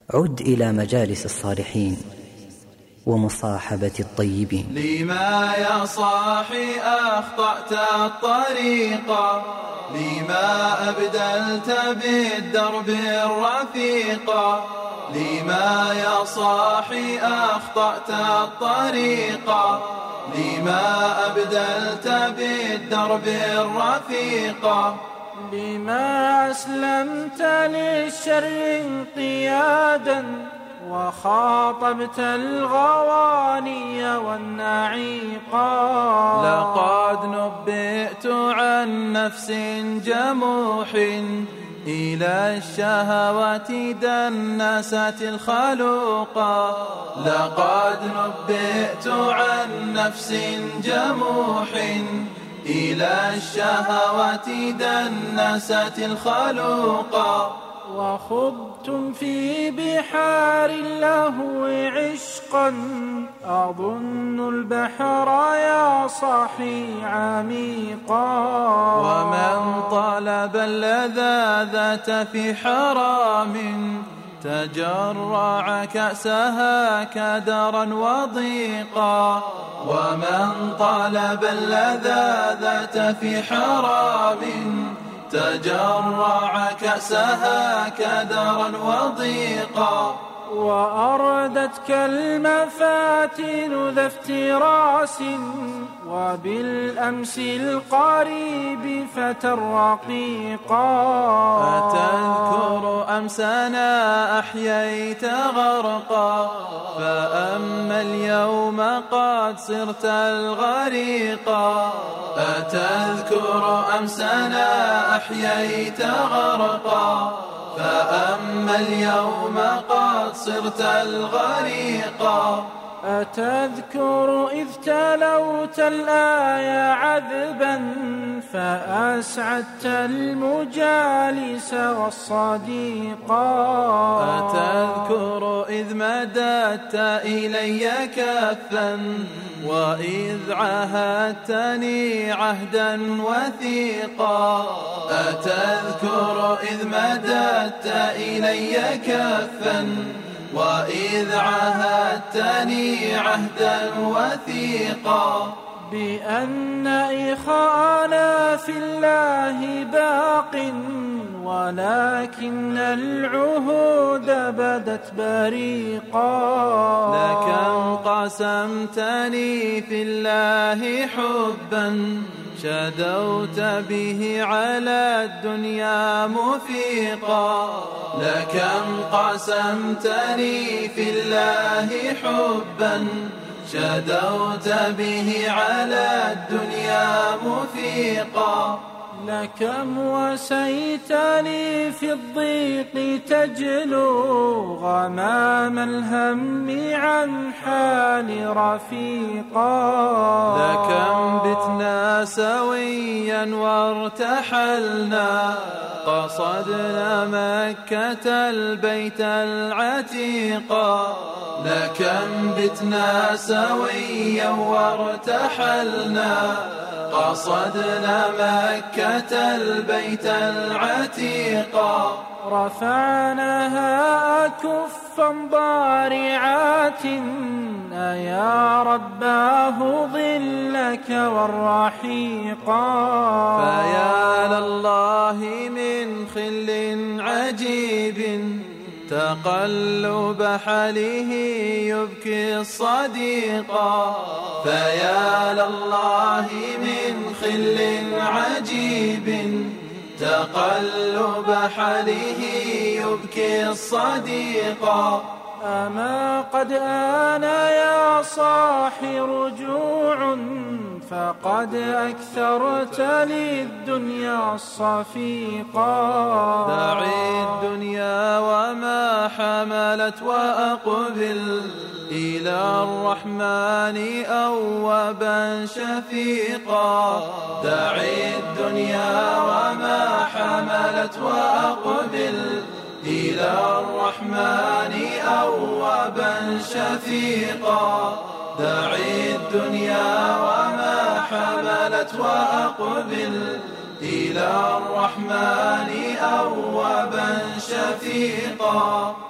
عد إلى مجالس الصالحين ومصاحبة الطيبين. لما يا صاحي أخطأت الطريقة، لما أبدلت بالدرب الرفيقة، لما يا صاحي أخطأت الطريقة، لما أبدلت بالدرب الرفيقة، لما أسلمت للشر انقيادا وخاطبت الغواني والنعيقا. لقد نبئت عن نفس جموح إلى الشهوات دنست الخلوقا. لقد نبئت عن نفس جموح إلى الشهوات دنست الخلوقا. وخضتم في بحار اللهو عشقا، أظن البحر يا صاحي عميقا. ومن طلب اللذاذة في حرام تجرع كأسها كدرا وضيقا. ومن طلب اللذاذة في حرام تجرع كأسها كدرا وضيقا. وأردتك المفاتن ذا افتراس، وبالأمس القريب فتى رقيقا. أتذكر أمسنا أحييت غرقا، فأما اليوم قد صرت الغريقا. أتذكر أمسنا أحييت غرقا، فأما اليوم قد صرت الغريقا. أتذكر إذ تلوت الآية عذبا، فأسعدت المجالس والصديقا. أتذكر إذ مددت إلي كفا، وإذ عهدتني عهدا وثيقا. أتذكر إذ مددت إلي كفا، وإذ عهدتني عهدا وثيقا. بأن إخانا في الله باق، ولكن العهود بدت بريقا. لكم قسمتني في الله حبا، شدوت به على الدنيا مفيقا. لكم قسمتني في الله حبا، شدوت به على الدنيا مفيقا. لكم وسيتني في الضيق تجلو غمام الهم عن حال رفيقا. لكم بتنا سويا وارتحلنا، قصدنا مكة البيت العتيقا. لكم بتنا سويا وارتحلنا، قصدنا مكة البيت العتيقا. رفعناها كفا ضارعات، أيا رباه ظلك والرحيقا. فيا لله من خل عجيب، تقلب حاله يبكي الصديقا. فيا لله من خل عجيب، تقلب حاله يبكي الصديقا. أما قد آن يا صاحي رجوع، فقد أكثرت للدنيا الصفيقا. دعي الدنيا وما حملت، وأقبل إلى الرحمن أوابا شفيقا. دعي الدنيا وما حملت، وأقبل إلى الرحمن أوابا شفيقا. دعي الدنيا وما حملت، وأقبل إلى الرحمن أوابا شفيقا.